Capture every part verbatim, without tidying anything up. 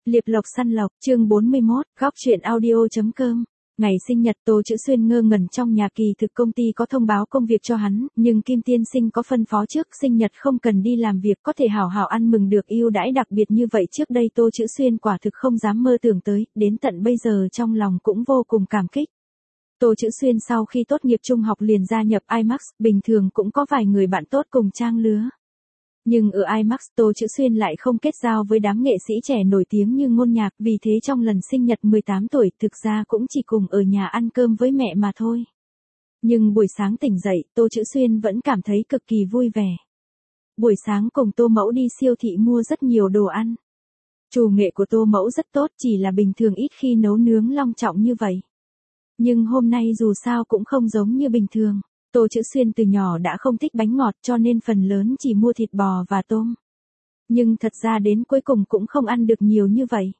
Liệp lộc săn lộc, chương bốn mươi mốt, góc truyện audio.com. Ngày sinh nhật Tô Chữ Xuyên ngơ ngẩn trong nhà, kỳ thực công ty có thông báo công việc cho hắn, nhưng Kim tiên sinh có phân phó trước sinh nhật không cần đi làm việc, có thể hảo hảo ăn mừng được ưu đãi đặc biệt như vậy, trước đây Tô Chữ Xuyên quả thực không dám mơ tưởng tới, đến tận bây giờ trong lòng cũng vô cùng cảm kích. Tô Chữ Xuyên sau khi tốt nghiệp trung học liền gia nhập IMAX, bình thường cũng có vài người bạn tốt cùng trang lứa. Nhưng ở IMAX, Tô Chữ Xuyên lại không kết giao với đám nghệ sĩ trẻ nổi tiếng như Ngôn Nhạc, vì thế trong lần sinh nhật mười tám tuổi, thực ra cũng chỉ cùng ở nhà ăn cơm với mẹ mà thôi. Nhưng buổi sáng tỉnh dậy, Tô Chữ Xuyên vẫn cảm thấy cực kỳ vui vẻ. Buổi sáng cùng Tô Mẫu đi siêu thị mua rất nhiều đồ ăn. Chủ nghệ của Tô Mẫu rất tốt, chỉ là bình thường ít khi nấu nướng long trọng như vậy. Nhưng hôm nay dù sao cũng không giống như bình thường. Tô Chữ Xuyên từ nhỏ đã không thích bánh ngọt, cho nên phần lớn chỉ mua thịt bò và tôm. Nhưng thật ra đến cuối cùng cũng không ăn được nhiều như vậy.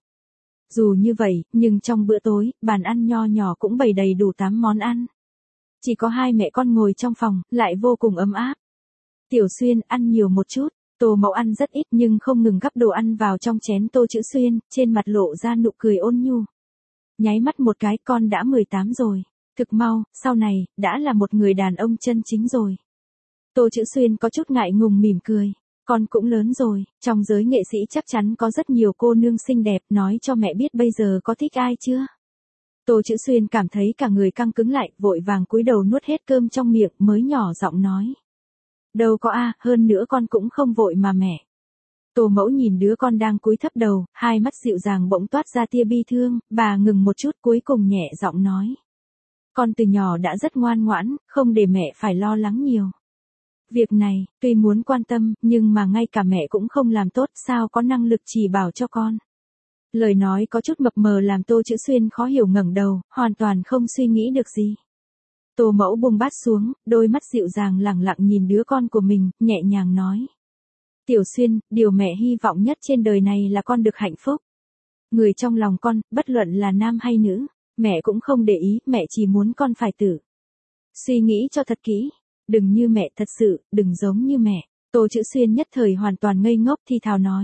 Dù như vậy, nhưng trong bữa tối, bàn ăn nho nhỏ cũng bày đầy đủ tám món ăn. Chỉ có hai mẹ con ngồi trong phòng, lại vô cùng ấm áp. Tiểu Xuyên, ăn nhiều một chút. Tô Mẫu ăn rất ít nhưng không ngừng gắp đồ ăn vào trong chén Tô Chữ Xuyên, trên mặt lộ ra nụ cười ôn nhu. Nháy mắt một cái, con đã mười tám rồi. Thực mau, sau này, đã là một người đàn ông chân chính rồi. Tô Chữ Xuyên có chút ngại ngùng mỉm cười. Con cũng lớn rồi, trong giới nghệ sĩ chắc chắn có rất nhiều cô nương xinh đẹp, nói cho mẹ biết bây giờ có thích ai chưa? Tô Chữ Xuyên cảm thấy cả người căng cứng lại, vội vàng cúi đầu nuốt hết cơm trong miệng, mới nhỏ giọng nói. Đâu có a, hơn nữa con cũng không vội mà mẹ. Tô Mẫu nhìn đứa con đang cúi thấp đầu, hai mắt dịu dàng bỗng toát ra tia bi thương, bà ngừng một chút cuối cùng nhẹ giọng nói. Con từ nhỏ đã rất ngoan ngoãn, không để mẹ phải lo lắng nhiều. Việc này, tuy muốn quan tâm, nhưng mà ngay cả mẹ cũng không làm tốt, sao có năng lực chỉ bảo cho con. Lời nói có chút mập mờ làm Tô Chữ Xuyên khó hiểu, ngẩng đầu, hoàn toàn không suy nghĩ được gì. Tô Mẫu buông bát xuống, đôi mắt dịu dàng lẳng lặng nhìn đứa con của mình, nhẹ nhàng nói. Tiểu Xuyên, điều mẹ hy vọng nhất trên đời này là con được hạnh phúc. Người trong lòng con, bất luận là nam hay nữ. Mẹ cũng không để ý, mẹ chỉ muốn con phải tử. Suy nghĩ cho thật kỹ, đừng như mẹ thật sự, đừng giống như mẹ. Tô Chữ Xuyên nhất thời hoàn toàn ngây ngốc thì thào nói.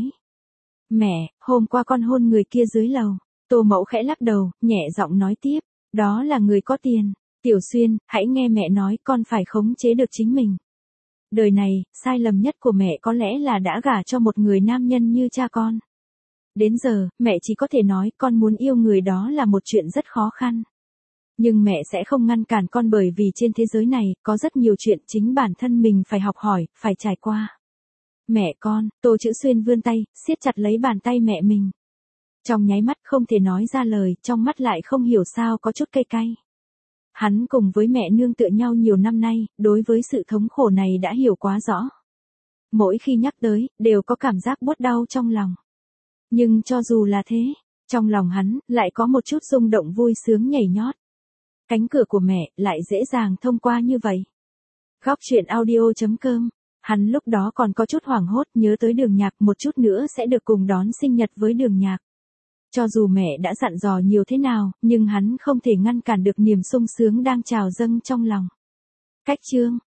Mẹ, hôm qua con hôn người kia dưới lầu. Tô Mẫu khẽ lắc đầu, nhẹ giọng nói tiếp. Đó là người có tiền. Tiểu Xuyên, hãy nghe mẹ nói, con phải khống chế được chính mình. Đời này, sai lầm nhất của mẹ có lẽ là đã gả cho một người nam nhân như cha con. Đến giờ, mẹ chỉ có thể nói con muốn yêu người đó là một chuyện rất khó khăn. Nhưng mẹ sẽ không ngăn cản con, bởi vì trên thế giới này, có rất nhiều chuyện chính bản thân mình phải học hỏi, phải trải qua. Mẹ con, Tô Chữ Xuyên vươn tay, siết chặt lấy bàn tay mẹ mình. Trong nháy mắt không thể nói ra lời, trong mắt lại không hiểu sao có chút cay cay. Hắn cùng với mẹ nương tựa nhau nhiều năm nay, đối với sự thống khổ này đã hiểu quá rõ. Mỗi khi nhắc tới, đều có cảm giác buốt đau trong lòng. Nhưng cho dù là thế, trong lòng hắn, lại có một chút rung động vui sướng nhảy nhót. Cánh cửa của mẹ, lại dễ dàng thông qua như vậy. Góc truyện audio.com, hắn lúc đó còn có chút hoảng hốt, nhớ tới Đường Nhạc, một chút nữa sẽ được cùng đón sinh nhật với Đường Nhạc. Cho dù mẹ đã dặn dò nhiều thế nào, nhưng hắn không thể ngăn cản được niềm sung sướng đang trào dâng trong lòng. Cách chương.